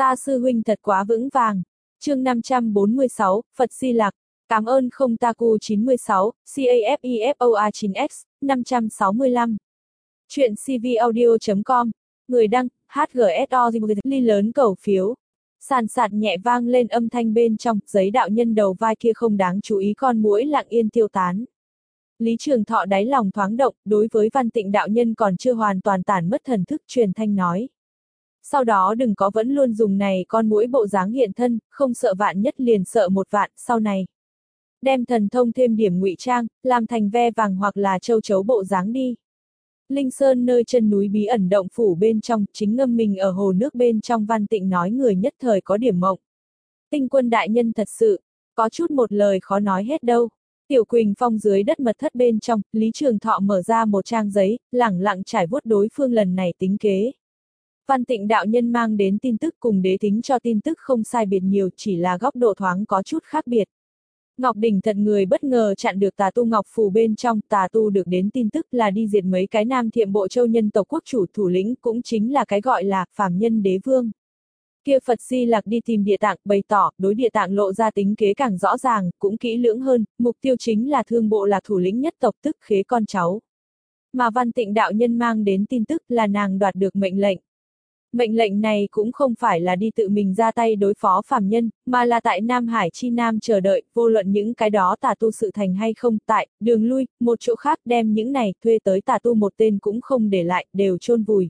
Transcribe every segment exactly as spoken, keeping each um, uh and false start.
Ta sư huynh thật quá vững vàng. Chương năm trăm bốn mươi sáu, Phật Di Lặc. Cảm ơn không Taku chín mươi sáu, CAFEFOA chín X, năm trăm sáu mươi lăm. Chuyện cvaudio chấm com. Người đăng, hát giê ét o ly lớn cầu phiếu. Sàn sạt nhẹ vang lên âm thanh bên trong, giấy đạo nhân đầu vai kia không đáng chú ý con muỗi lặng yên tiêu tán. Lý Trường Thọ đáy lòng thoáng động, đối với Văn Tịnh đạo nhân còn chưa hoàn toàn tản mất thần thức truyền thanh nói. Sau đó đừng có vẫn luôn dùng này con muỗi bộ dáng hiện thân, không sợ vạn nhất liền sợ một vạn, sau này. Đem thần thông thêm điểm ngụy trang, làm thành ve vàng hoặc là châu chấu bộ dáng đi. Linh Sơn nơi chân núi bí ẩn động phủ bên trong, chính ngâm mình ở hồ nước bên trong Văn Tịnh nói người nhất thời có điểm mộng. Tinh Quân đại nhân thật sự, có chút một lời khó nói hết đâu. Tiểu Quỳnh Phong dưới đất mật thất bên trong, Lý Trường Thọ mở ra một trang giấy, lẳng lặng trải vuốt đối phương lần này tính kế. Văn Tịnh đạo nhân mang đến tin tức cùng đế tính cho tin tức không sai biệt nhiều, chỉ là góc độ thoáng có chút khác biệt. Ngọc Đỉnh thật người bất ngờ chặn được tà tu Ngọc Phù bên trong, tà tu được đến tin tức là đi diệt mấy cái Nam Thiệm Bộ Châu nhân tộc quốc chủ thủ lĩnh, cũng chính là cái gọi là phàm nhân đế vương. Kia Phật Di Lặc đi tìm Địa Tạng, bày tỏ đối Địa Tạng lộ ra tính kế càng rõ ràng, cũng kỹ lưỡng hơn, mục tiêu chính là Thương Bộ là thủ lĩnh nhất tộc tức khế con cháu. Mà Văn Tịnh đạo nhân mang đến tin tức là nàng đoạt được mệnh lệnh. Mệnh lệnh này cũng không phải là đi tự mình ra tay đối phó phàm nhân, mà là tại Nam Hải chi Nam chờ đợi, vô luận những cái đó tà tu sự thành hay không, tại đường lui, một chỗ khác đem những này thuê tới tà tu một tên cũng không để lại, đều chôn vùi.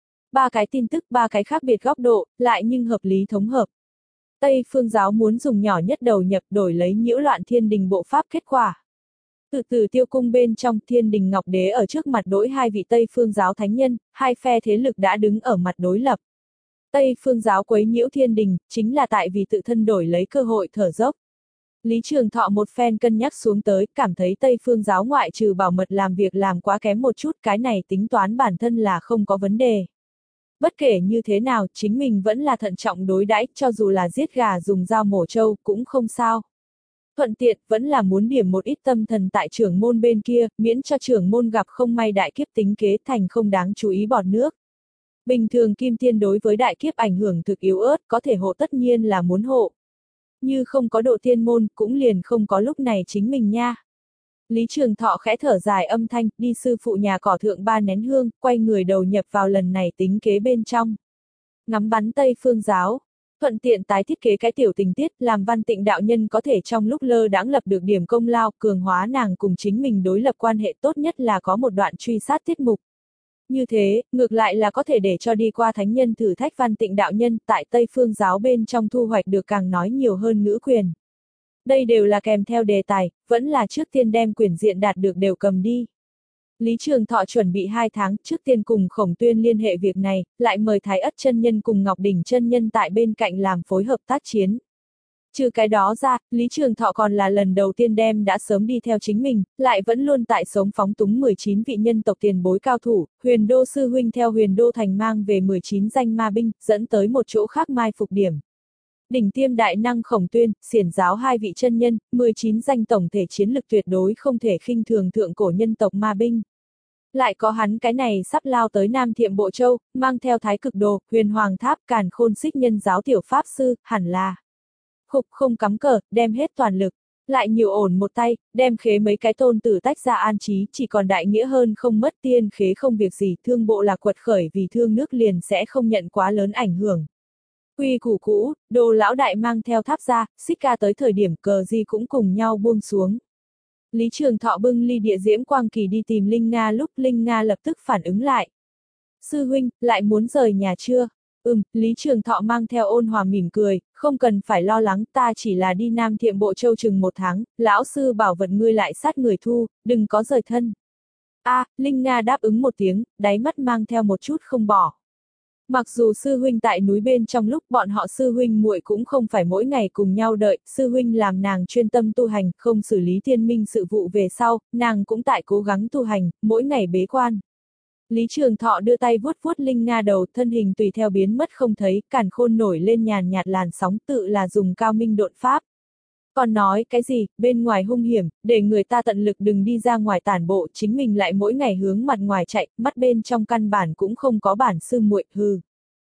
Ba cái tin tức, ba cái khác biệt góc độ, lại nhưng hợp lý thống hợp. Tây Phương giáo muốn dùng nhỏ nhất đầu nhập đổi lấy nhiễu loạn thiên đình bộ pháp kết quả. Từ từ tiêu cung bên trong thiên đình Ngọc Đế ở trước mặt đối hai vị Tây Phương giáo thánh nhân, hai phe thế lực đã đứng ở mặt đối lập. Tây Phương giáo quấy nhiễu thiên đình, chính là tại vì tự thân đổi lấy cơ hội thở dốc. Lý Trường Thọ một phen cân nhắc xuống tới, cảm thấy Tây Phương giáo ngoại trừ bảo mật làm việc làm quá kém một chút, cái này tính toán bản thân là không có vấn đề. Bất kể như thế nào, chính mình vẫn là thận trọng đối đãi, cho dù là giết gà dùng dao mổ trâu, cũng không sao. Thuận tiện, vẫn là muốn điểm một ít tâm thần tại trưởng môn bên kia, miễn cho trưởng môn gặp không may đại kiếp tính kế thành không đáng chú ý bọt nước. Bình thường Kim Tiên đối với đại kiếp ảnh hưởng thực yếu ớt, có thể hộ tất nhiên là muốn hộ. Như không có độ tiên môn, cũng liền không có lúc này chính mình nha. Lý Trường Thọ khẽ thở dài âm thanh, đi sư phụ nhà cỏ thượng ba nén hương, quay người đầu nhập vào lần này tính kế bên trong. Ngắm bắn Tây Phương giáo. Thuận tiện tái thiết kế cái tiểu tình tiết, làm Văn Tịnh đạo nhân có thể trong lúc lơ đãng lập được điểm công lao, cường hóa nàng cùng chính mình đối lập quan hệ, tốt nhất là có một đoạn truy sát tiết mục. Như thế, ngược lại là có thể để cho đi qua thánh nhân thử thách Văn Tịnh đạo nhân, tại Tây Phương giáo bên trong thu hoạch được càng nói nhiều hơn ngữ quyền. Đây đều là kèm theo đề tài, vẫn là trước tiên đem quyền diện đạt được đều cầm đi. Lý Trường Thọ chuẩn bị hai tháng, trước tiên cùng Khổng Tuyên liên hệ việc này, lại mời Thái Ất chân nhân cùng Ngọc Đỉnh chân nhân tại bên cạnh làm phối hợp tác chiến. Trừ cái đó ra, Lý Trường Thọ còn là lần đầu tiên đem đã sớm đi theo chính mình, lại vẫn luôn tại sống phóng túng mười chín vị nhân tộc tiền bối cao thủ, Huyền Đô sư huynh theo Huyền Đô thành mang về mười chín danh ma binh, dẫn tới một chỗ khác mai phục điểm. Đỉnh tiêm đại năng Khổng Tuyên, xiển giáo hai vị chân nhân, mười chín danh tổng thể chiến lực tuyệt đối không thể khinh thường thượng cổ nhân tộc ma binh. Lại có hắn cái này sắp lao tới Nam Thiệm Bộ Châu, mang theo Thái Cực Đồ, Huyền Hoàng Tháp, Càn Khôn Xích nhân giáo tiểu pháp sư, hẳn là khục không cắm cờ, đem hết toàn lực. Lại nhiều ổn một tay, đem khế mấy cái tôn tử tách ra an trí, chỉ còn đại nghĩa hơn không mất tiên khế không việc gì, Thương Bộ là quật khởi vì thương nước liền sẽ không nhận quá lớn ảnh hưởng. Quy củ cũ, Đồ lão đại mang theo tháp ra, xích ca tới thời điểm cờ gì cũng cùng nhau buông xuống. Lý Trường Thọ bưng ly địa diễm quang kỳ đi tìm Linh Nga lúc Linh Nga lập tức phản ứng lại. Sư huynh, lại muốn rời nhà chưa? Ừm, Lý Trường Thọ mang theo ôn hòa mỉm cười, không cần phải lo lắng, ta chỉ là đi Nam Thiệm Bộ Châu chừng một tháng, lão sư bảo vật ngươi lại sát người thu, đừng có rời thân. A, à, Linh Nga đáp ứng một tiếng, đáy mắt mang theo một chút không bỏ. Mặc dù sư huynh tại núi bên trong lúc bọn họ sư huynh muội cũng không phải mỗi ngày cùng nhau đợi, sư huynh làm nàng chuyên tâm tu hành, không xử lý thiên minh sự vụ về sau, nàng cũng tại cố gắng tu hành, mỗi ngày bế quan. Lý Trường Thọ đưa tay vuốt vuốt Linh Nga đầu, thân hình tùy theo biến mất không thấy, càn khôn nổi lên nhàn nhạt làn sóng, tự là dùng cao minh độn pháp. Còn nói cái gì, bên ngoài hung hiểm, để người ta tận lực đừng đi ra ngoài tản bộ, chính mình lại mỗi ngày hướng mặt ngoài chạy, mắt bên trong căn bản cũng không có bản sư muội, hừ.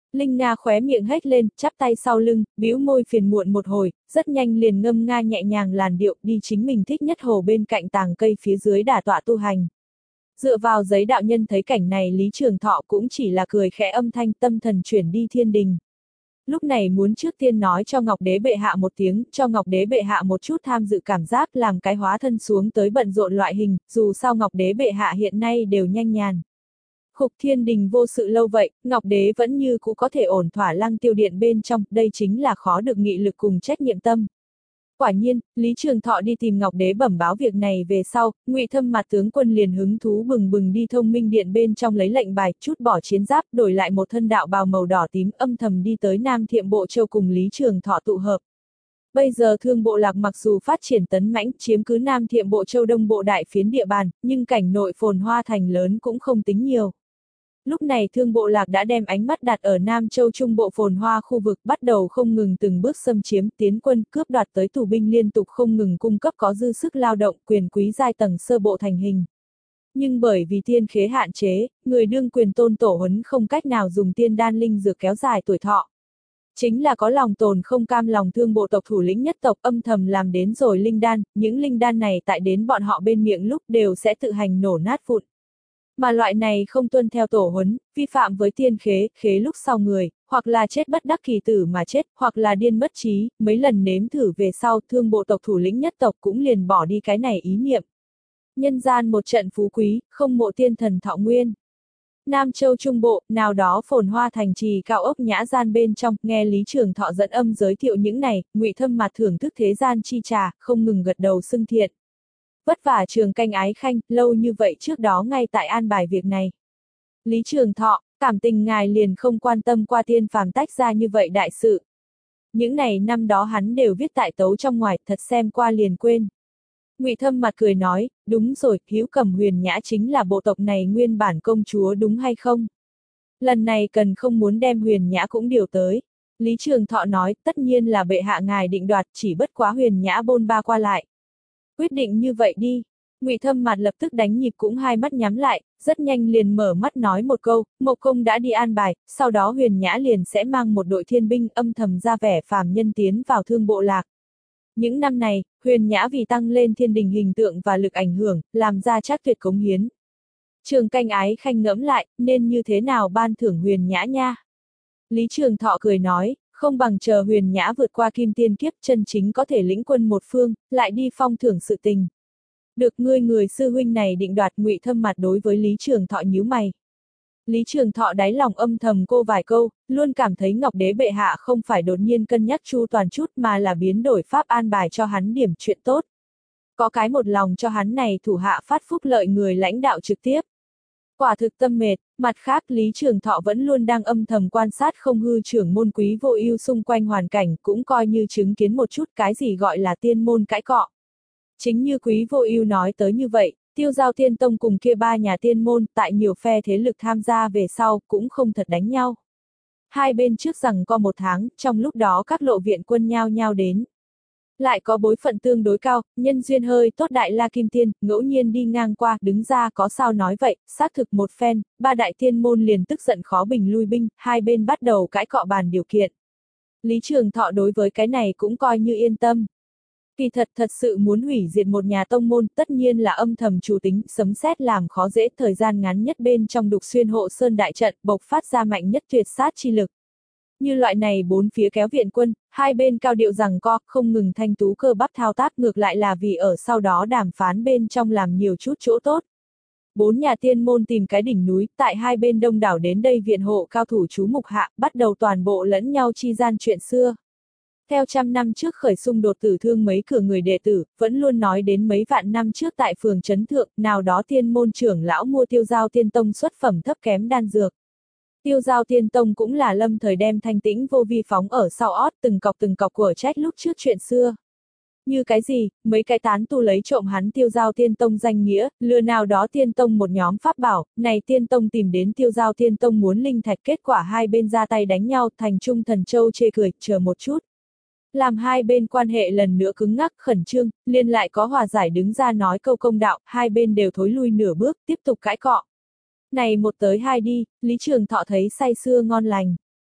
Linh Na khóe miệng hét lên, chắp tay sau lưng, bĩu môi phiền muộn một hồi, rất nhanh liền ngâm nga nhẹ nhàng làn điệu đi chính mình thích nhất hồ bên cạnh tàng cây phía dưới đả tọa tu hành. Dựa vào giấy đạo nhân thấy cảnh này Lý Trường Thọ cũng chỉ là cười khẽ âm thanh tâm thần chuyển đi thiên đình. Lúc này muốn trước tiên nói cho Ngọc Đế bệ hạ một tiếng, cho Ngọc Đế bệ hạ một chút tham dự cảm giác làm cái hóa thân xuống tới bận rộn loại hình, dù sao Ngọc Đế bệ hạ hiện nay đều nhanh nhàn. Khục thiên đình vô sự lâu vậy, Ngọc Đế vẫn như cũ có thể ổn thỏa Lăng Tiêu Điện bên trong, đây chính là khó được nghị lực cùng trách nhiệm tâm. Quả nhiên, Lý Trường Thọ đi tìm Ngọc Đế bẩm báo việc này về sau, Ngụy Thâm Mặt tướng quân liền hứng thú bừng bừng đi Thông Minh Điện bên trong lấy lệnh bài, chút bỏ chiến giáp, đổi lại một thân đạo bào màu đỏ tím, âm thầm đi tới Nam Thiệm Bộ Châu cùng Lý Trường Thọ tụ hợp. Bây giờ Thương Bộ Lạc mặc dù phát triển tấn mãnh, chiếm cứ Nam Thiệm Bộ Châu Đông Bộ đại phiến địa bàn, nhưng cảnh nội phồn hoa thành lớn cũng không tính nhiều. Lúc này Thương Bộ Lạc đã đem ánh mắt đặt ở Nam Châu Trung Bộ phồn hoa khu vực, bắt đầu không ngừng từng bước xâm chiếm, tiến quân, cướp đoạt tới tù binh liên tục không ngừng cung cấp có dư sức lao động, quyền quý giai tầng sơ bộ thành hình. Nhưng bởi vì tiên khế hạn chế, người đương quyền tôn tổ huấn không cách nào dùng tiên đan linh dược kéo dài tuổi thọ. Chính là có lòng tồn không cam lòng Thương Bộ tộc thủ lĩnh nhất tộc âm thầm làm đến rồi linh đan, những linh đan này tại đến bọn họ bên miệng lúc đều sẽ tự hành nổ nát vụn. Mà loại này không tuân theo tổ huấn, vi phạm với tiên khế, khế lúc sau người, hoặc là chết bất đắc kỳ tử mà chết, hoặc là điên mất trí, mấy lần nếm thử về sau Thương Bộ tộc thủ lĩnh nhất tộc cũng liền bỏ đi cái này ý niệm. Nhân gian một trận phú quý, không mộ tiên thần thọ nguyên. Nam Châu Trung Bộ, nào đó phồn hoa thành trì cao ốc nhã gian bên trong, nghe Lý Trường Thọ dẫn âm giới thiệu những này, Ngụy Thâm Mặt thưởng thức thế gian chi trà, không ngừng gật đầu xưng thiện. Vất vả Trường Canh ái khanh, lâu như vậy trước đó ngay tại an bài việc này. Lý Trường Thọ, cảm tình ngài liền không quan tâm qua tiên phàm tách ra như vậy đại sự. Những này năm đó hắn đều viết tại tấu trong ngoài, thật xem qua liền quên. Ngụy Thâm Mặt cười nói, đúng rồi, Hữu Cầm Huyền Nhã chính là bộ tộc này nguyên bản công chúa đúng hay không? Lần này cần không muốn đem Huyền Nhã cũng điều tới. Lý Trường Thọ nói, tất nhiên là bệ hạ ngài định đoạt, chỉ bất quá Huyền Nhã bôn ba qua lại. Quyết định như vậy đi. Ngụy Thâm Mặt lập tức đánh nhịp cũng hai mắt nhắm lại, rất nhanh liền mở mắt nói một câu, Mộc Công đã đi an bài, sau đó Huyền Nhã liền sẽ mang một đội thiên binh âm thầm ra vẻ phàm nhân tiến vào Thương Bộ Lạc. Những năm này, Huyền Nhã vì tăng lên thiên đình hình tượng và lực ảnh hưởng, làm ra trác tuyệt cống hiến. Trường Canh ái khanh ngẫm lại, nên như thế nào ban thưởng Huyền Nhã nha? Lý Trường Thọ cười nói, không bằng chờ Huyền Nhã vượt qua kim tiên kiếp chân chính có thể lĩnh quân một phương, lại đi phong thưởng sự tình. Được ngươi người sư huynh này định đoạt. Ngụy Thâm Mặt đối với Lý Trường Thọ nhíu mày. Lý Trường Thọ đáy lòng âm thầm cô vài câu, luôn cảm thấy Ngọc Đế bệ hạ không phải đột nhiên cân nhắc chu toàn chút mà là biến đổi pháp an bài cho hắn điểm chuyện tốt. Có cái một lòng cho hắn này thủ hạ phát phúc lợi người lãnh đạo trực tiếp. Quả thực tâm mệt, mặt khác Lý Trường Thọ vẫn luôn đang âm thầm quan sát không hư trưởng môn Quý Vô Ưu xung quanh hoàn cảnh, cũng coi như chứng kiến một chút cái gì gọi là tiên môn cãi cọ. Chính như Quý Vô Ưu nói tới như vậy, Tiêu Giao Tiên Tông cùng kia ba nhà tiên môn tại nhiều phe thế lực tham gia về sau cũng không thật đánh nhau. Hai bên trước rằng có một tháng, trong lúc đó các lộ viện quân nhao nhao đến. Lại có bối phận tương đối cao, nhân duyên hơi tốt Đại La Kim Tiên, ngẫu nhiên đi ngang qua, đứng ra có sao nói vậy, xác thực một phen, ba đại tiên môn liền tức giận khó bình lui binh, hai bên bắt đầu cãi cọ bàn điều kiện. Lý Trường Thọ đối với cái này cũng coi như yên tâm. Kỳ thật thật sự muốn hủy diệt một nhà tông môn, tất nhiên là âm thầm chủ tính, sấm sét làm khó dễ, thời gian ngắn nhất bên trong đục xuyên hộ sơn đại trận, bộc phát ra mạnh nhất tuyệt sát chi lực. Như loại này bốn phía kéo viện quân, hai bên cao điệu rằng co, không ngừng thanh tú cơ bắp thao tác, ngược lại là vì ở sau đó đàm phán bên trong làm nhiều chút chỗ tốt. Bốn nhà tiên môn tìm cái đỉnh núi, tại hai bên đông đảo đến đây viện hộ cao thủ chú mục hạ, bắt đầu toàn bộ lẫn nhau chi gian chuyện xưa. Theo trăm năm trước khởi xung đột tử thương mấy cửa người đệ tử, vẫn luôn nói đến mấy vạn năm trước tại phường Trấn Thượng, nào đó tiên môn trưởng lão mua Tiêu Giao Tiên Tông xuất phẩm thấp kém đan dược. Tiêu Giao Tiên Tông cũng là lâm thời đem thanh tĩnh vô vi phóng ở sau ót từng cọc từng cọc của trách lúc trước chuyện xưa. Như cái gì, mấy cái tán tu lấy trộm hắn Tiêu Giao Tiên Tông danh nghĩa, lừa nào đó Tiên Tông một nhóm pháp bảo, này Tiên Tông tìm đến Tiêu Giao Tiên Tông muốn linh thạch, kết quả hai bên ra tay đánh nhau, thành Trung Thần Châu chê cười, chờ một chút. Làm hai bên quan hệ lần nữa cứng ngắc khẩn trương, liền lại có hòa giải đứng ra nói câu công đạo, hai bên đều thối lui nửa bước, tiếp tục cãi cọ. Này một tới hai đi, Lý Trường Thọ thấy say sưa ngon lành.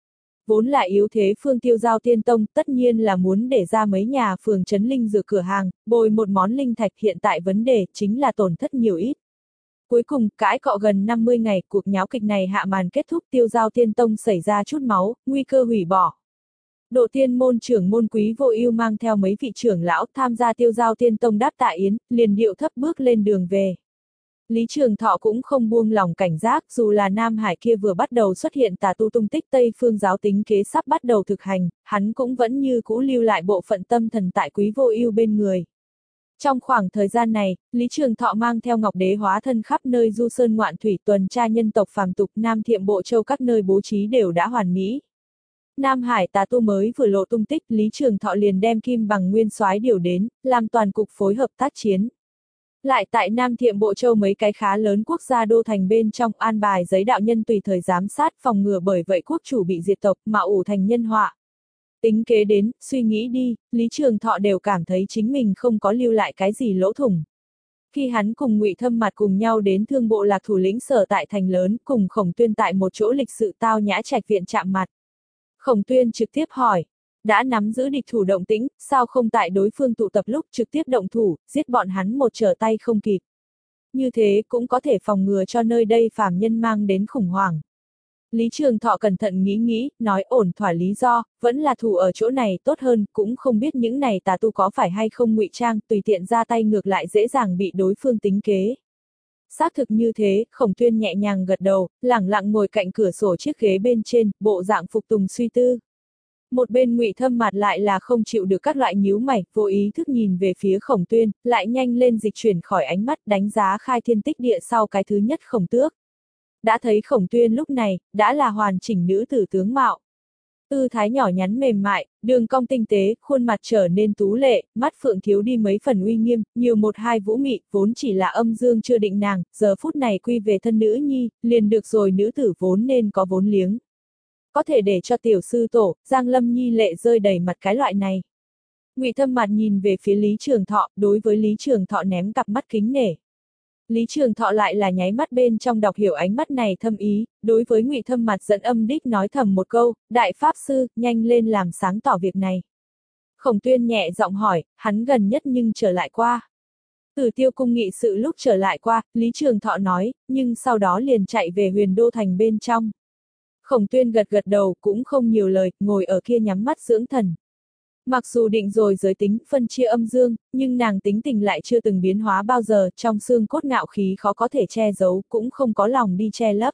vốn là yếu thế phương Tiêu Giao Tiên Tông, tất nhiên là muốn để ra mấy nhà phường trấn linh dược cửa hàng, bồi một món linh thạch, hiện tại vấn đề chính là tổn thất nhiều ít. Cuối cùng, cãi cọ gần năm mươi ngày, cuộc nháo kịch này hạ màn kết thúc, Tiêu Giao Tiên Tông xảy ra chút máu, nguy cơ hủy bỏ. Độ Tiên môn trưởng môn Quý Vô Ưu mang theo mấy vị trưởng lão tham gia Tiêu Giao Tiên Tông đáp tạ yến, liền điệu thấp bước lên đường về. Lý Trường Thọ cũng không buông lỏng cảnh giác, dù là Nam Hải kia vừa bắt đầu xuất hiện tà tu tung tích, Tây Phương giáo tính kế sắp bắt đầu thực hành, hắn cũng vẫn như cũ lưu lại bộ phận tâm thần tại Quý Vô Ưu bên người. Trong khoảng thời gian này, Lý Trường Thọ mang theo Ngọc Đế hóa thân khắp nơi du sơn ngoạn thủy, tuần tra nhân tộc phàm tục, Nam Thiệm Bộ Châu các nơi bố trí đều đã hoàn mỹ. Nam Hải tà tu mới vừa lộ tung tích, Lý Trường Thọ liền đem Kim Bằng Nguyên Soái điều đến, làm toàn cục phối hợp tác chiến. Lại tại Nam Thiệm Bộ Châu mấy cái khá lớn quốc gia đô thành bên trong an bài giấy đạo nhân tùy thời giám sát, phòng ngừa bởi vậy quốc chủ bị diệt tộc mà ủ thành nhân họa. Tính kế đến, suy nghĩ đi, Lý Trường Thọ đều cảm thấy chính mình không có lưu lại cái gì lỗ thủng. Khi hắn cùng Ngụy Thâm Mặt cùng nhau đến Thương Bộ Lạc thủ lĩnh sở tại thành lớn, cùng Khổng Tuyên tại một chỗ lịch sự tao nhã trạch viện chạm mặt. Khổng Tuyên trực tiếp hỏi, đã nắm giữ địch thủ động tĩnh, sao không tại đối phương tụ tập lúc trực tiếp động thủ, giết bọn hắn một trở tay không kịp. Như thế cũng có thể phòng ngừa cho nơi đây phàm nhân mang đến khủng hoảng. Lý Trường Thọ cẩn thận nghĩ nghĩ, nói ổn thỏa lý do, vẫn là thủ ở chỗ này tốt hơn, cũng không biết những này tà tu có phải hay không ngụy trang, tùy tiện ra tay ngược lại dễ dàng bị đối phương tính kế. Xác thực như thế, Khổng Tuyên nhẹ nhàng gật đầu, lẳng lặng ngồi cạnh cửa sổ chiếc ghế bên trên, bộ dạng phục tùng suy tư. Một bên Ngụy Thâm Mặt lại là không chịu được các loại nhíu mày, vô ý thức nhìn về phía Khổng Tuyên, lại nhanh lên dịch chuyển khỏi ánh mắt đánh giá khai thiên tích địa sau cái thứ nhất Khổng Tước. Đã thấy Khổng Tuyên lúc này, đã là hoàn chỉnh nữ tử tướng mạo. Tư thái nhỏ nhắn mềm mại, đường cong tinh tế, khuôn mặt trở nên tú lệ, mắt phượng thiếu đi mấy phần uy nghiêm, nhiều một hai vũ mị, vốn chỉ là âm dương chưa định nàng, giờ phút này quy về thân nữ nhi, liền được rồi, nữ tử vốn nên có vốn liếng. Có thể để cho tiểu sư tổ, Giang Lâm Nhi lệ rơi đầy mặt cái loại này. Ngụy Thâm Mặt nhìn về phía Lý Trường Thọ, đối với Lý Trường Thọ ném cặp mắt kính nể. Lý Trường Thọ lại là nháy mắt bên trong đọc hiểu ánh mắt này thâm ý, đối với Ngụy Thâm Mặt dẫn âm đích nói thầm một câu, đại pháp sư, nhanh lên làm sáng tỏ việc này. Khổng Tuyên nhẹ giọng hỏi, hắn gần nhất nhưng trở lại qua. Từ Tiêu cung nghị sự lúc trở lại qua, Lý Trường Thọ nói, nhưng sau đó liền chạy về Huyền Đô thành bên trong. Khổng Tuyên gật gật đầu, cũng không nhiều lời, ngồi ở kia nhắm mắt dưỡng thần. Mặc dù định rồi giới tính, phân chia âm dương, nhưng nàng tính tình lại chưa từng biến hóa bao giờ, trong xương cốt ngạo khí khó có thể che giấu, cũng không có lòng đi che lấp.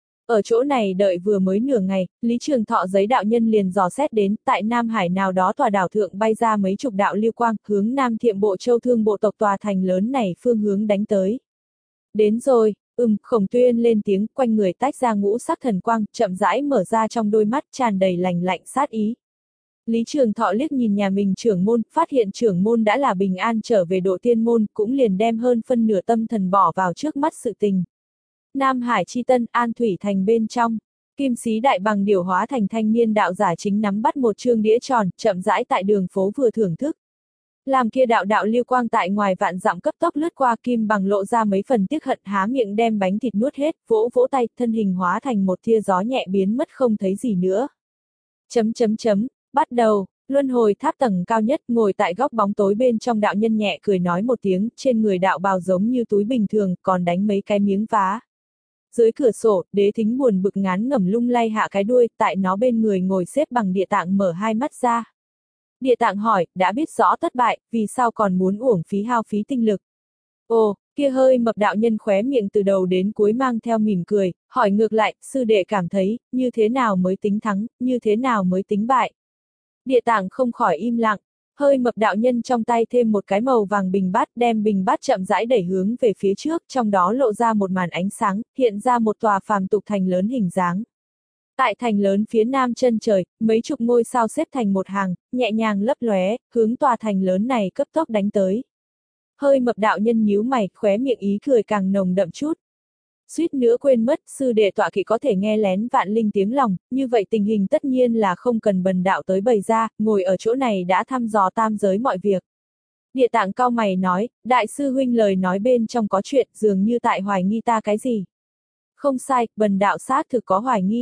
Ở chỗ này đợi vừa mới nửa ngày, Lý Trường Thọ giấy đạo nhân liền dò xét đến, tại Nam Hải nào đó tòa đảo thượng bay ra mấy chục đạo lưu quang, hướng Nam Thiệm Bộ Châu Thương Bộ tộc tòa thành lớn này phương hướng đánh tới. Đến rồi. Ừm, Khổng Tuyên lên tiếng, quanh người tách ra ngũ sắc thần quang, chậm rãi mở ra trong đôi mắt tràn đầy lạnh lạnh sát ý. Lý Trường Thọ liếc nhìn nhà mình trưởng môn, phát hiện trưởng môn đã là bình an trở về Độ Tiên môn, cũng liền đem hơn phân nửa tâm thần bỏ vào trước mắt sự tình. Nam Hải chi tân, An Thủy thành bên trong, Kim Sĩ Đại Bằng điều hóa thành thanh niên đạo giả chính nắm bắt một chương đĩa tròn, chậm rãi tại đường phố vừa thưởng thức. Làm kia đạo đạo lưu quang tại ngoài vạn dặm cấp tốc lướt qua, Kim Bằng lộ ra mấy phần tiếc hận, há miệng đem bánh thịt nuốt hết, vỗ vỗ tay, thân hình hóa thành một tia gió nhẹ biến mất không thấy gì nữa. Chấm chấm chấm, bắt đầu, luân hồi tháp tầng cao nhất, ngồi tại góc bóng tối bên trong đạo nhân nhẹ cười nói một tiếng, trên người đạo bào giống như túi bình thường, còn đánh mấy cái miếng vá. Dưới cửa sổ, Đế Thính buồn bực ngán ngẩm lung lay hạ cái đuôi, tại nó bên người ngồi xếp bằng Địa Tạng mở hai mắt ra. Địa Tạng hỏi, đã biết rõ thất bại, vì sao còn muốn uổng phí hao phí tinh lực? Ồ, kia hơi mập đạo nhân khóe miệng từ đầu đến cuối mang theo mỉm cười, hỏi ngược lại, sư đệ cảm thấy, như thế nào mới tính thắng, như thế nào mới tính bại? Địa Tạng không khỏi im lặng, hơi mập đạo nhân trong tay thêm một cái màu vàng bình bát, đem bình bát chậm rãi đẩy hướng về phía trước, trong đó lộ ra một màn ánh sáng, hiện ra một tòa phàm tục thành lớn hình dáng. Tại thành lớn phía nam chân trời, mấy chục ngôi sao xếp thành một hàng, nhẹ nhàng lấp lóe, hướng tòa thành lớn này cấp tốc đánh tới. Hơi mập đạo nhân nhíu mày, khóe miệng ý cười càng nồng đậm chút. Suýt nữa quên mất, sư đệ tọa kỵ có thể nghe lén vạn linh tiếng lòng, như vậy tình hình tất nhiên là không cần bần đạo tới bày ra, ngồi ở chỗ này đã thăm dò tam giới mọi việc. Địa Tạng cau mày nói, đại sư huynh lời nói bên trong có chuyện, dường như tại hoài nghi ta cái gì. Không sai, bần đạo xác thực có hoài nghi.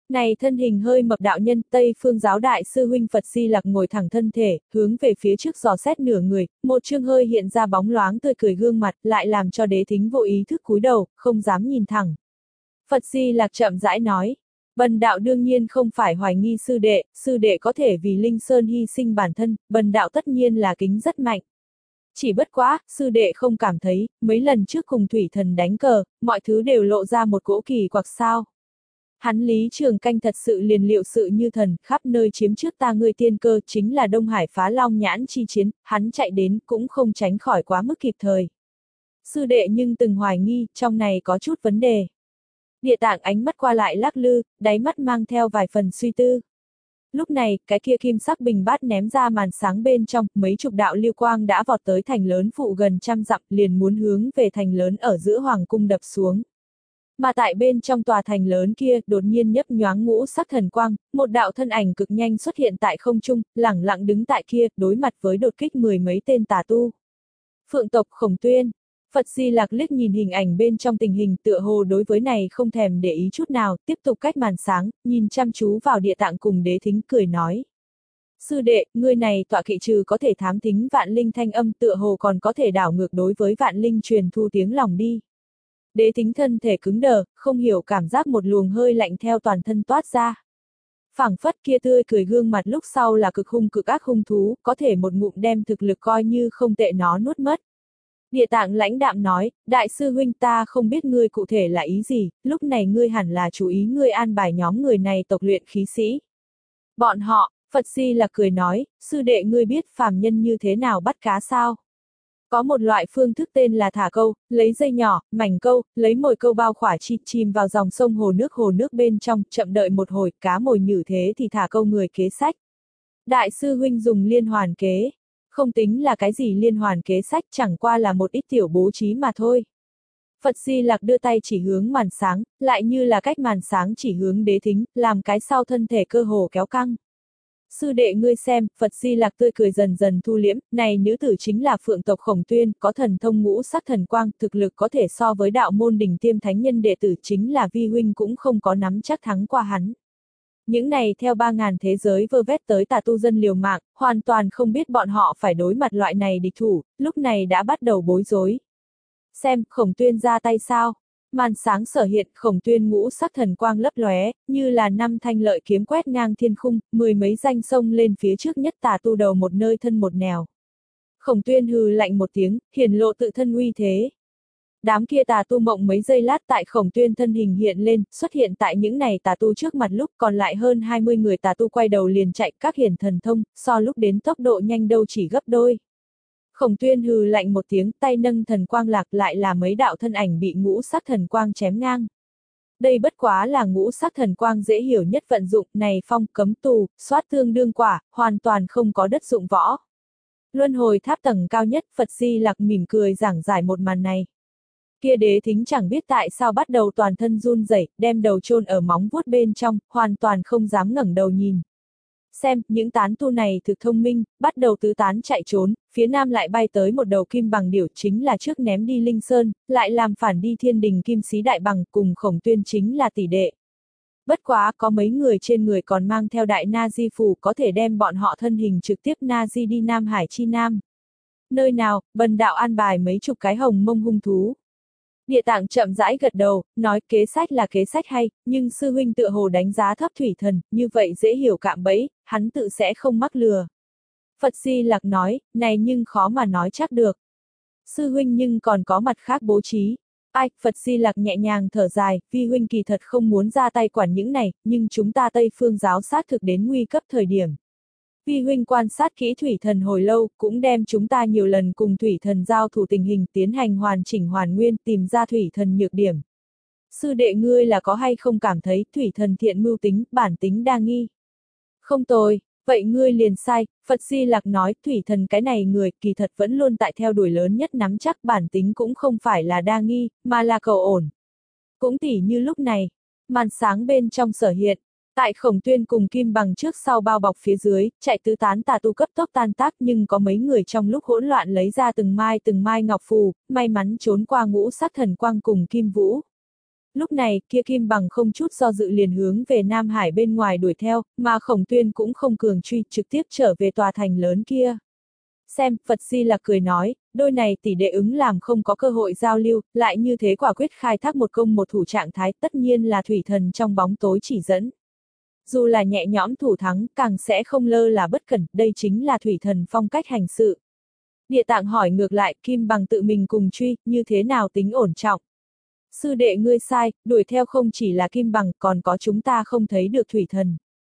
Này thân hình hơi mập đạo nhân Tây Phương giáo đại sư huynh Phật Di Lặc ngồi thẳng thân thể, hướng về phía trước dò xét nửa người, một chương hơi hiện ra bóng loáng tươi cười gương mặt, lại làm cho Đế Thính vô ý thức cúi đầu, không dám nhìn thẳng. Phật Di Lặc chậm rãi nói, Bần đạo đương nhiên không phải hoài nghi sư đệ, sư đệ có thể vì Linh Sơn hy sinh bản thân, bần đạo tất nhiên là kính rất mạnh. Chỉ bất quá, sư đệ không cảm thấy, mấy lần trước cùng thủy thần đánh cờ, mọi thứ đều lộ ra một cỗ kỳ quặc sao. Hắn Lý Trường Canh thật sự liền liệu sự như thần, khắp nơi chiếm trước ta ngươi tiên cơ, chính là Đông Hải phá long nhãn chi chiến, hắn chạy đến cũng không tránh khỏi quá mức kịp thời. Sư đệ nhưng từng hoài nghi, trong này có chút vấn đề. Địa Tạng ánh mắt qua lại lắc lư, đáy mắt mang theo vài phần suy tư. Lúc này, cái kia kim sắc bình bát ném ra màn sáng bên trong, mấy chục đạo lưu quang đã vọt tới thành lớn phụ gần trăm dặm, liền muốn hướng về thành lớn ở giữa hoàng cung đập xuống. Mà tại bên trong tòa thành lớn kia, đột nhiên nhấp nhoáng ngũ sắc thần quang, một đạo thân ảnh cực nhanh xuất hiện tại không trung, lẳng lặng đứng tại kia, đối mặt với đột kích mười mấy tên tà tu. Phượng tộc Khổng Tuyên. Phật Di Lặc liếc nhìn hình ảnh bên trong tình hình tựa hồ đối với này không thèm để ý chút nào, tiếp tục cách màn sáng, nhìn chăm chú vào Địa Tạng cùng Đế Thính cười nói. Sư đệ, ngươi này tọa kỵ trừ có thể thám thính vạn linh thanh âm tựa hồ còn có thể đảo ngược đối với vạn linh truyền thu tiếng lòng đi. Đế Thính thân thể cứng đờ, không hiểu cảm giác một luồng hơi lạnh theo toàn thân toát ra. Phảng phất kia tươi cười gương mặt lúc sau là cực hung cực ác hung thú, có thể một ngụm đem thực lực coi như không tệ nó nuốt mất. Địa Tạng lãnh đạm nói, đại sư huynh ta không biết ngươi cụ thể là ý gì, lúc này ngươi hẳn là chú ý ngươi an bài nhóm người này tộc luyện khí sĩ. Bọn họ, Phật Di Lặc cười nói, sư đệ ngươi biết phàm nhân như thế nào bắt cá sao? Có một loại phương thức tên là thả câu, lấy dây nhỏ, mảnh câu, lấy mồi câu bao khỏa chi chìm vào dòng sông hồ nước hồ nước bên trong, chậm đợi một hồi, cá mồi nhử thế thì thả câu người kế sách. Đại sư huynh dùng liên hoàn kế. Không tính là cái gì liên hoàn kế sách, chẳng qua là một ít tiểu bố trí mà thôi. Phật Di Lặc đưa tay chỉ hướng màn sáng, lại như là cách màn sáng chỉ hướng Đế Thính, làm cái sau thân thể cơ hồ kéo căng. Sư đệ ngươi xem, Phật Di Lặc tươi cười dần dần thu liễm, này nữ tử chính là Phượng tộc Khổng Tuyên, có thần thông ngũ sắc thần quang, thực lực có thể so với đạo môn đỉnh tiêm thánh nhân đệ tử, chính là vi huynh cũng không có nắm chắc thắng qua hắn. Những này theo ba ngàn thế giới vơ vét tới tà tu dân liều mạng, hoàn toàn không biết bọn họ phải đối mặt loại này địch thủ, lúc này đã bắt đầu bối rối. Xem, Khổng Tuyên ra tay sao? Màn sáng sở hiện, Khổng Tuyên ngũ sắc thần quang lấp lóe, như là năm thanh lợi kiếm quét ngang thiên khung, mười mấy danh sông lên phía trước nhất tà tu đầu một nơi thân một nẻo. Khổng Tuyên hừ lạnh một tiếng, hiển lộ tự thân uy thế. Đám kia tà tu mộng mấy giây lát tại Khổng Tuyên thân hình hiện lên, xuất hiện tại những này tà tu trước mặt lúc còn lại hơn hai mươi người tà tu quay đầu liền chạy, các hiển thần thông, so lúc đến tốc độ nhanh đâu chỉ gấp đôi. Khổng Tuyên hừ lạnh một tiếng, tay nâng thần quang lạc lại là mấy đạo thân ảnh bị ngũ sắc thần quang chém ngang. Đây bất quá là ngũ sắc thần quang dễ hiểu nhất vận dụng, này phong cấm tù, soát thương đương quả, hoàn toàn không có đất dụng võ. Luân hồi tháp tầng cao nhất, Phật Di Lặc mỉm cười giảng giải một màn này. Kia Đế Thính chẳng biết tại sao bắt đầu toàn thân run rẩy, đem đầu chôn ở móng vuốt bên trong, hoàn toàn không dám ngẩng đầu nhìn. Xem, những tán tu này thực thông minh, bắt đầu tứ tán chạy trốn, phía nam lại bay tới một đầu kim bằng điểu chính là trước ném đi Linh Sơn, lại làm phản đi thiên đình kim sĩ đại bằng cùng Khổng Tuyên chính là tỷ đệ. Bất quá có mấy người trên người còn mang theo đại na di phù có thể đem bọn họ thân hình trực tiếp na di đi Nam Hải chi Nam. Nơi nào, bần đạo an bài mấy chục cái hồng mông hung thú. Địa Tạng chậm rãi gật đầu, nói kế sách là kế sách hay, nhưng sư huynh tựa hồ đánh giá thấp thủy thần, như vậy dễ hiểu cạm bẫy, hắn tự sẽ không mắc lừa. Phật Di Lặc nói, này nhưng khó mà nói chắc được. Sư huynh nhưng còn có mặt khác bố trí. Ai, Phật Di Lặc nhẹ nhàng thở dài, vi huynh kỳ thật không muốn ra tay quản những này, nhưng chúng ta Tây Phương giáo xác thực đến nguy cấp thời điểm. Vi huynh quan sát kỹ thủy thần hồi lâu, cũng đem chúng ta nhiều lần cùng thủy thần giao thủ tình hình tiến hành hoàn chỉnh hoàn nguyên, tìm ra thủy thần nhược điểm. Sư đệ ngươi là có hay không cảm thấy thủy thần thiện mưu tính, bản tính đa nghi? Không tồi, vậy ngươi liền sai, Phật Di Lặc nói, thủy thần cái này người kỳ thật vẫn luôn tại theo đuổi lớn nhất nắm chắc bản tính cũng không phải là đa nghi, mà là cầu ổn. Cũng tỉ như lúc này, màn sáng bên trong sở hiện. Tại Khổng Tuyên cùng Kim Bằng trước sau bao bọc phía dưới, chạy tứ tán tà tu cấp tốc tan tác nhưng có mấy người trong lúc hỗn loạn lấy ra từng mai từng mai ngọc phù, may mắn trốn qua ngũ sắc thần quang cùng Kim Vũ. Lúc này, kia Kim Bằng không chút do dự liền hướng về Nam Hải bên ngoài đuổi theo, mà Khổng Tuyên cũng không cường truy, trực tiếp trở về tòa thành lớn kia. Xem, Phật Di Lặc cười nói, đôi này tỷ đệ ứng làm không có cơ hội giao lưu, lại như thế quả quyết khai thác một công một thủ trạng thái, tất nhiên là thủy thần trong bóng tối chỉ dẫn. Dù là nhẹ nhõm thủ thắng, càng sẽ không lơ là bất cẩn, đây chính là thủy thần phong cách hành sự. Địa Tạng hỏi ngược lại, Kim Bằng tự mình cùng truy, như thế nào tính ổn trọng? Sư đệ ngươi sai, đuổi theo không chỉ là Kim Bằng, còn có chúng ta không thấy được thủy thần.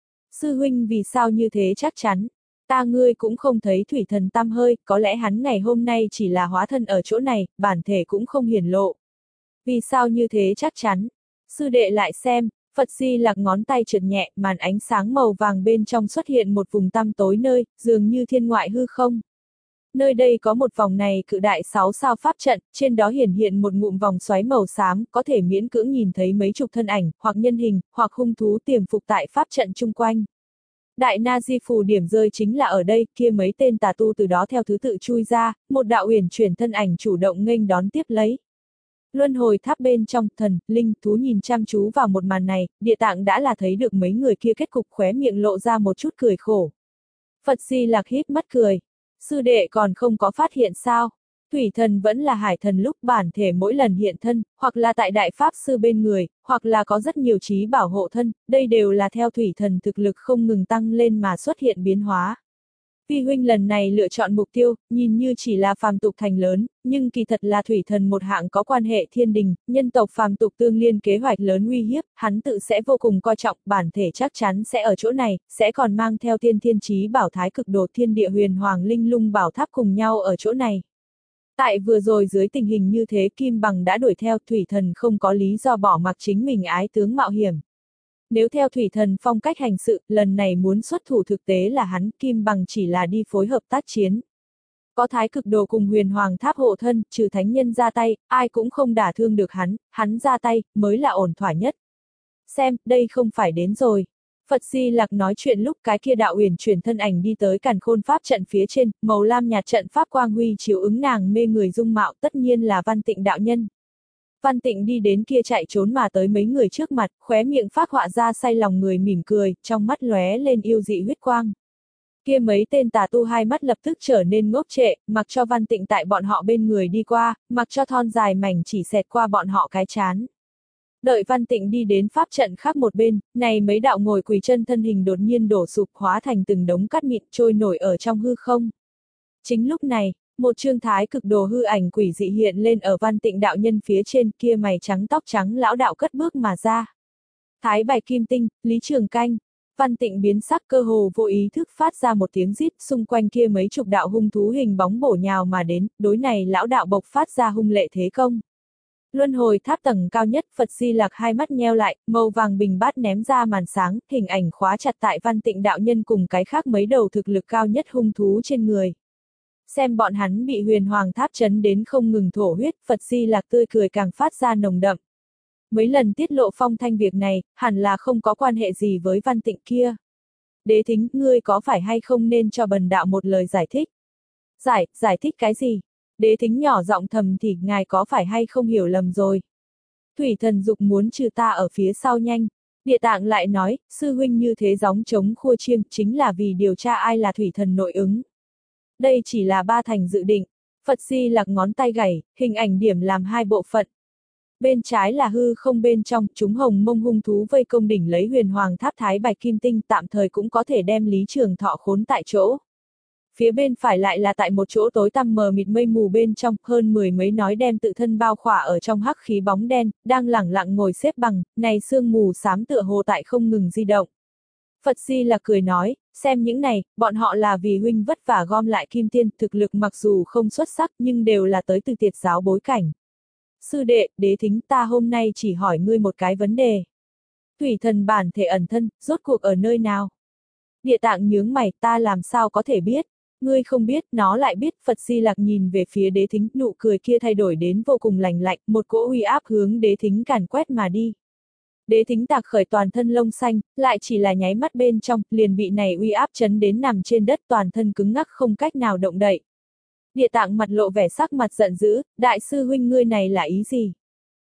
Sư huynh vì sao như thế chắc chắn? Ta ngươi cũng không thấy thủy thần tăm hơi, có lẽ hắn ngày hôm nay chỉ là hóa thân ở chỗ này, bản thể cũng không hiển lộ. Vì sao như thế chắc chắn? Sư đệ lại xem, Phật Di Lặc ngón tay trượt nhẹ, màn ánh sáng màu vàng bên trong xuất hiện một vùng tăm tối nơi, dường như thiên ngoại hư không. Nơi đây có một vòng này cự đại sáu sao pháp trận, trên đó hiển hiện một ngụm vòng xoáy màu xám, có thể miễn cưỡng nhìn thấy mấy chục thân ảnh, hoặc nhân hình, hoặc hung thú tiềm phục tại pháp trận chung quanh. Đại Na Di phù điểm rơi chính là ở đây, kia mấy tên tà tu từ đó theo thứ tự chui ra, một đạo uyển chuyển thân ảnh chủ động nghênh đón tiếp lấy. Luân hồi tháp bên trong, thần, linh, thú nhìn chăm chú vào một màn này, Địa Tạng đã là thấy được mấy người kia kết cục khóe miệng lộ ra một chút cười khổ. Phật Di Lặc híp mắt cười. Sư đệ còn không có phát hiện sao? Thủy thần vẫn là hải thần lúc bản thể mỗi lần hiện thân, hoặc là tại đại pháp sư bên người, hoặc là có rất nhiều trí bảo hộ thân, đây đều là theo thủy thần thực lực không ngừng tăng lên mà xuất hiện biến hóa. Vi huynh lần này lựa chọn mục tiêu, nhìn như chỉ là phàm tục thành lớn, nhưng kỳ thật là thủy thần một hạng có quan hệ thiên đình, nhân tộc phàm tục tương liên kế hoạch lớn uy hiếp, hắn tự sẽ vô cùng coi trọng, bản thể chắc chắn sẽ ở chỗ này, sẽ còn mang theo tiên thiên trí bảo thái cực đồ thiên địa huyền hoàng linh lung bảo tháp cùng nhau ở chỗ này. Tại vừa rồi dưới tình hình như thế Kim Bằng đã đuổi theo thủy thần không có lý do bỏ mặc chính mình ái tướng mạo hiểm. Nếu theo thủy thần phong cách hành sự, lần này muốn xuất thủ thực tế là hắn, Kim Bằng chỉ là đi phối hợp tác chiến. Có thái cực đồ cùng huyền hoàng tháp hộ thân, trừ thánh nhân ra tay, ai cũng không đả thương được hắn, hắn ra tay, mới là ổn thỏa nhất. Xem, đây không phải đến rồi. Phật Di Lặc nói chuyện lúc cái kia đạo uyển chuyển thân ảnh đi tới càn khôn pháp trận phía trên, màu lam nhạt trận pháp quang huy chiếu ứng nàng mê người dung mạo tất nhiên là Văn Tịnh đạo nhân. Văn Tịnh đi đến kia chạy trốn mà tới mấy người trước mặt, khóe miệng phác họa ra say lòng người mỉm cười, trong mắt lóe lên yêu dị huyết quang. Kia mấy tên tà tu hai mắt lập tức trở nên ngốc trệ, mặc cho Văn Tịnh tại bọn họ bên người đi qua, mặc cho thon dài mảnh chỉ xẹt qua bọn họ cái chán. Đợi Văn Tịnh đi đến pháp trận khác một bên, này mấy đạo ngồi quỳ chân thân hình đột nhiên đổ sụp hóa thành từng đống cát mịn trôi nổi ở trong hư không. Chính lúc này, một trương thái cực đồ hư ảnh quỷ dị hiện lên ở Văn Tịnh đạo nhân phía trên kia mày trắng tóc trắng lão đạo cất bước mà ra. Thái Bạch Kim Tinh, Lý Trường Canh. Văn Tịnh biến sắc cơ hồ vô ý thức phát ra một tiếng rít, xung quanh kia mấy chục đạo hung thú hình bóng bổ nhào mà đến, đối này lão đạo bộc phát ra hung lệ thế công. Luân hồi tháp tầng cao nhất, Phật Di Lặc hai mắt nheo lại, màu vàng bình bát ném ra màn sáng, hình ảnh khóa chặt tại Văn Tịnh đạo nhân cùng cái khác mấy đầu thực lực cao nhất hung thú trên người. Xem bọn hắn bị huyền hoàng tháp chấn đến không ngừng thổ huyết, Phật Di Lặc tươi cười càng phát ra nồng đậm. Mấy lần tiết lộ phong thanh việc này, hẳn là không có quan hệ gì với Văn Tịnh kia. Đế Thính, ngươi có phải hay không nên cho bần đạo một lời giải thích? Giải, giải thích cái gì? Đế Thính nhỏ giọng thầm thì, ngài có phải hay không hiểu lầm rồi? Thủy thần dục muốn trừ ta ở phía sau nhanh. Địa Tạng lại nói, sư huynh như thế gióng trống khua chiêng, chính là vì điều tra ai là thủy thần nội ứng. Đây chỉ là ba thành dự định. Phật Di Lặc ngón tay gảy, hình ảnh điểm làm hai bộ phận. Bên trái là hư không bên trong, chúng hồng mông hung thú vây công đỉnh lấy huyền hoàng tháp Thái Bạch Kim Tinh, tạm thời cũng có thể đem Lý Trường Thọ khốn tại chỗ. Phía bên phải lại là tại một chỗ tối tăm mờ mịt mây mù bên trong, hơn mười mấy nói đem tự thân bao khỏa ở trong hắc khí bóng đen, đang lẳng lặng ngồi xếp bằng, này sương mù xám tựa hồ tại không ngừng di động. Phật Di là cười nói, xem những này, bọn họ là vì huynh vất vả gom lại kim tiên, thực lực mặc dù không xuất sắc nhưng đều là tới từ tiệt giáo bối cảnh. Sư đệ, Đế Thính, ta hôm nay chỉ hỏi ngươi một cái vấn đề. Thủy thần bản thể ẩn thân, rốt cuộc ở nơi nào? Địa Tạng nhướng mày, ta làm sao có thể biết? Ngươi không biết, nó lại biết. Phật Di Lặc nhìn về phía Đế Thính, nụ cười kia thay đổi đến vô cùng lành lạnh, một cỗ uy áp hướng Đế Thính càn quét mà đi. Đế Thính tạc khởi toàn thân lông xanh, lại chỉ là nháy mắt bên trong, liền bị này uy áp chấn đến nằm trên đất toàn thân cứng ngắc không cách nào động đậy. Địa Tạng mặt lộ vẻ sắc mặt giận dữ, đại sư huynh ngươi này là ý gì?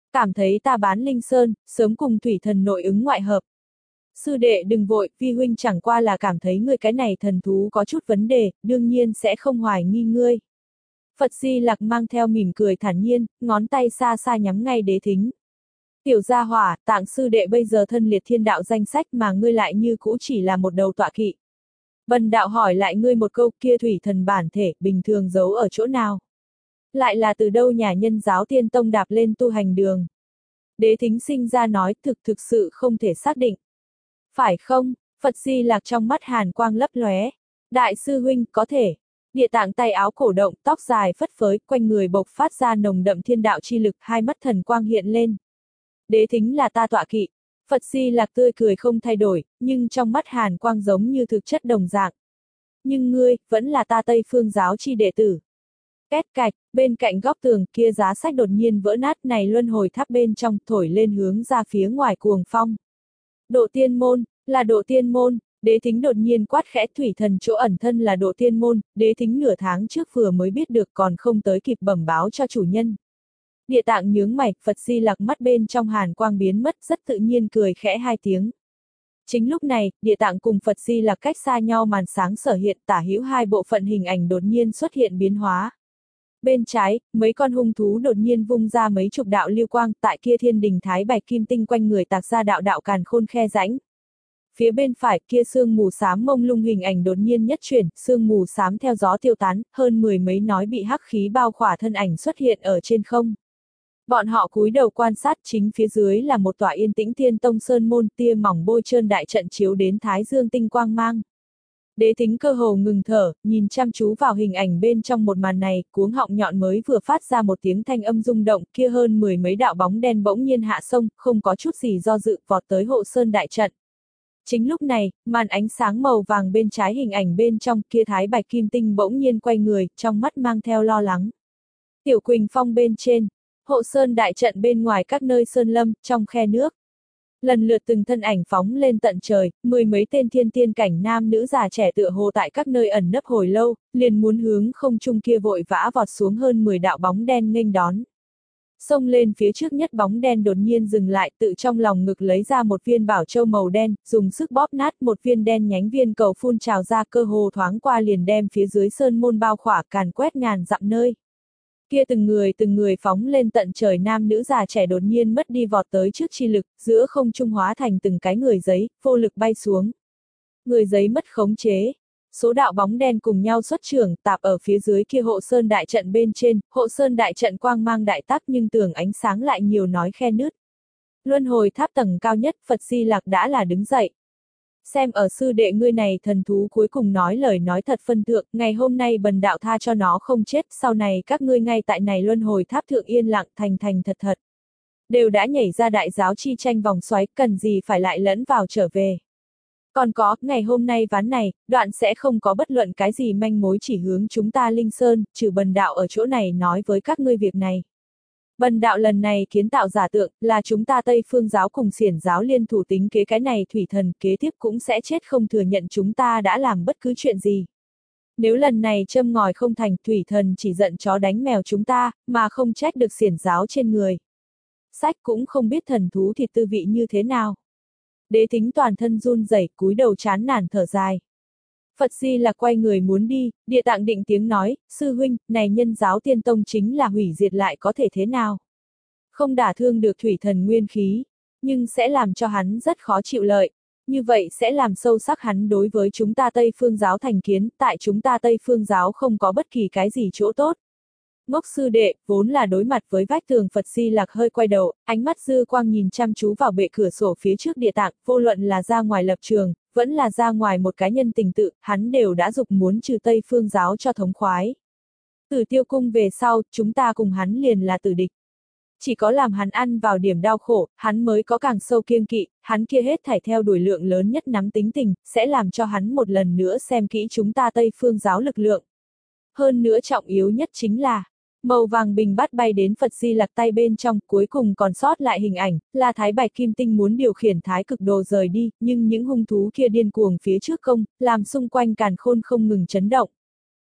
Cảm thấy ta bán Linh Sơn, sớm cùng thủy thần nội ứng ngoại hợp. Sư đệ đừng vội, vi huynh chẳng qua là cảm thấy ngươi cái này thần thú có chút vấn đề, đương nhiên sẽ không hoài nghi ngươi. Phật Di Lặc mang theo mỉm cười thản nhiên, ngón tay xa xa nhắm ngay Đế Thính. Tiểu gia hỏa, Tạng sư đệ bây giờ thân liệt thiên đạo danh sách mà ngươi lại như cũ chỉ là một đầu tọa kỵ. Bần đạo hỏi lại ngươi một câu, kia thủy thần bản thể, bình thường giấu ở chỗ nào? Lại là từ đâu nhà nhân giáo tiên tông đạp lên tu hành đường? Đế Thính sinh ra nói, thực thực sự không thể xác định. Phải không? Phật Di Lặc trong mắt hàn quang lấp lóe. Đại sư huynh, có thể. Địa Tạng tay áo cổ động, tóc dài phất phới, quanh người bộc phát ra nồng đậm thiên đạo chi lực, hai mắt thần quang hiện lên. Đế Thính là ta tọa kỵ. Phật Di Lặc tươi cười không thay đổi, nhưng trong mắt hàn quang giống như thực chất đồng dạng. Nhưng ngươi, vẫn là ta Tây Phương giáo chi đệ tử. Két cạch, bên cạnh góc tường kia giá sách đột nhiên vỡ nát, này luân hồi tháp bên trong thổi lên hướng ra phía ngoài cuồng phong. Độ tiên môn, là độ tiên môn. Đế Thính đột nhiên quát khẽ, thủy thần chỗ ẩn thân là độ tiên môn. Đế Thính nửa tháng trước vừa mới biết được, còn không tới kịp bẩm báo cho chủ nhân. Địa Tạng nhướng mày, Phật Di Lặc mắt bên trong hàn quang biến mất, rất tự nhiên cười khẽ hai tiếng. Chính lúc này, Địa Tạng cùng Phật Di Lặc cách xa nhau, màn sáng sở hiện, tả hữu hai bộ phận hình ảnh đột nhiên xuất hiện biến hóa. Bên trái, mấy con hung thú đột nhiên vung ra mấy chục đạo lưu quang, tại kia thiên đình thái bạch kim tinh quanh người tạc ra đạo đạo càn khôn khe rãnh. Phía bên phải, kia sương mù xám mông lung hình ảnh đột nhiên nhất chuyển, sương mù xám theo gió tiêu tán, hơn mười mấy nói bị hắc khí bao khỏa thân ảnh xuất hiện ở trên không. Bọn họ cúi đầu quan sát, chính phía dưới là một tòa yên tĩnh Thiên Tông sơn môn, tia mỏng bôi trơn đại trận chiếu đến thái dương tinh quang mang. Đế Thính cơ hồ ngừng thở, nhìn chăm chú vào hình ảnh bên trong một màn này, cuống họng nhọn mới vừa phát ra một tiếng thanh âm rung động, kia hơn mười mấy đạo bóng đen bỗng nhiên hạ sông, không có chút gì do dự, vọt tới hộ sơn đại trận. Chính lúc này, màn ánh sáng màu vàng bên trái hình ảnh bên trong kia thái bạch kim tinh bỗng nhiên quay người, trong mắt mang theo lo lắng. Tiểu Quỳnh Phong bên trên, hộ sơn đại trận bên ngoài các nơi sơn lâm, trong khe nước. Lần lượt từng thân ảnh phóng lên tận trời, mười mấy tên thiên tiên cảnh nam nữ già trẻ tựa hồ tại các nơi ẩn nấp hồi lâu, liền muốn hướng không trung kia vội vã vọt xuống hơn mười đạo bóng đen nghênh đón. Xông lên phía trước nhất bóng đen đột nhiên dừng lại, tự trong lòng ngực lấy ra một viên bảo châu màu đen, dùng sức bóp nát một viên đen nhánh viên cầu phun trào ra, cơ hồ thoáng qua liền đem phía dưới sơn môn bao khỏa, càn quét ngàn dặm nơi. Kia từng người từng người phóng lên tận trời nam nữ già trẻ đột nhiên mất đi vọt tới trước chi lực, giữa không trung hóa thành từng cái người giấy, vô lực bay xuống. Người giấy mất khống chế. Số đạo bóng đen cùng nhau xuất trưởng, tạp ở phía dưới kia hộ sơn đại trận bên trên, hộ sơn đại trận quang mang đại tác nhưng tường ánh sáng lại nhiều nói khe nứt. Luân hồi tháp tầng cao nhất, Phật Di Lặc đã là đứng dậy. Xem ở sư đệ ngươi này thần thú cuối cùng nói lời nói thật phân thượng, ngày hôm nay bần đạo tha cho nó không chết, sau này các ngươi ngay tại này luân hồi tháp thượng yên lặng thành thành thật thật. Đều đã nhảy ra đại giáo chi tranh vòng xoáy, cần gì phải lại lẫn vào trở về. Còn có, ngày hôm nay ván này, đoạn sẽ không có bất luận cái gì manh mối chỉ hướng chúng ta Linh Sơn, trừ bần đạo ở chỗ này nói với các ngươi việc này. Bần đạo lần này kiến tạo giả tượng, là chúng ta Tây Phương giáo cùng Xiển giáo liên thủ tính kế cái này thủy thần, kế tiếp cũng sẽ chết không thừa nhận chúng ta đã làm bất cứ chuyện gì. Nếu lần này châm ngòi không thành, thủy thần chỉ giận chó đánh mèo chúng ta, mà không trách được Xiển giáo trên người. Sách cũng không biết thần thú thịt tư vị như thế nào. Đế Thính toàn thân run rẩy, cúi đầu chán nản thở dài. Phật Di Lặc quay người muốn đi, Địa Tạng định tiếng nói, sư huynh, này nhân giáo tiên tông chính là hủy diệt lại có thể thế nào? Không đả thương được thủy thần nguyên khí, nhưng sẽ làm cho hắn rất khó chịu lợi. Như vậy sẽ làm sâu sắc hắn đối với chúng ta Tây Phương giáo thành kiến, tại chúng ta Tây Phương giáo không có bất kỳ cái gì chỗ tốt. Ngốc sư đệ, vốn là đối mặt với vách tường, Phật Di Lặc hơi quay đầu, ánh mắt dư quang nhìn chăm chú vào bệ cửa sổ phía trước Địa Tạng, vô luận là ra ngoài lập trường, vẫn là ra ngoài một cá nhân tình tự, hắn đều đã dục muốn trừ Tây Phương giáo cho thống khoái. Từ Tiêu Cung về sau, chúng ta cùng hắn liền là tử địch. Chỉ có làm hắn ăn vào điểm đau khổ, hắn mới có càng sâu kiêng kỵ, hắn kia hết thảy theo đuổi lượng lớn nhất nắm tính tình, sẽ làm cho hắn một lần nữa xem kỹ chúng ta Tây Phương giáo lực lượng. Hơn nữa trọng yếu nhất chính là, màu vàng bình bát bay đến Phật Di Lặc tay bên trong, cuối cùng còn sót lại hình ảnh, là Thái Bạch Kim Tinh muốn điều khiển Thái Cực Đồ rời đi, nhưng những hung thú kia điên cuồng phía trước công, làm xung quanh càn khôn không ngừng chấn động.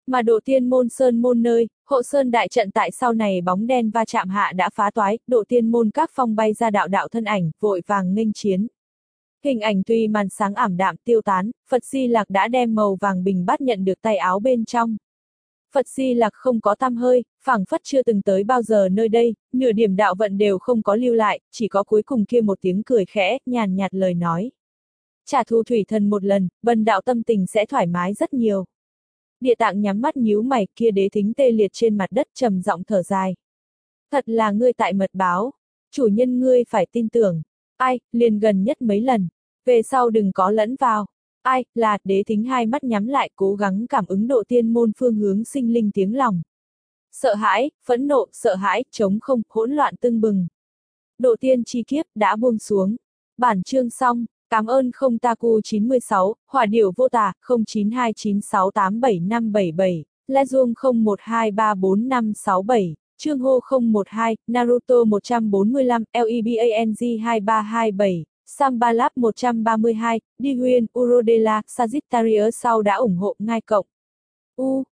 Mà Độ Tiên môn sơn môn nơi, hộ sơn đại trận tại sau này bóng đen va chạm hạ đã phá toái, Độ Tiên môn các phong bay ra đạo đạo thân ảnh, vội vàng nghênh chiến. Hình ảnh tuy màn sáng ảm đạm tiêu tán, Phật Di Lặc đã đem màu vàng bình bát nhận được tay áo bên trong. Phật Di Lặc không có tăm hơi, phảng phất chưa từng tới bao giờ nơi đây, nửa điểm đạo vận đều không có lưu lại, chỉ có cuối cùng kia một tiếng cười khẽ, nhàn nhạt lời nói. Trả thù thủy thần một lần, bần đạo tâm tình sẽ thoải mái rất nhiều. Địa Tạng nhắm mắt nhíu mày, kia đế thính tê liệt trên mặt đất trầm giọng thở dài. Thật là ngươi tại mật báo, chủ nhân ngươi phải tin tưởng. Ai, liền gần nhất mấy lần, về sau đừng có lẫn vào. Ai, là, đế thính hai mắt nhắm lại cố gắng cảm ứng Độ Tiên môn phương hướng sinh linh tiếng lòng. Sợ hãi, phẫn nộ, sợ hãi, trống không, hỗn loạn tưng bừng. Độ Tiên chi kiếp đã buông xuống. Bản chương xong, cảm ơn không taku chín mươi sáu, hỏa điểu vô tà, không chín hai chín sáu tám bảy năm bảy bảy, Lezuông không một hai ba bốn năm sáu bảy, Chương hô không một hai, Naruto một trăm bốn mươi lăm, Lebang hai ba hai bảy. Sambalab một trăm ba mươi hai, Di Huyên, Urodela, Sagittarius sau đã ủng hộ ngay cộng. U,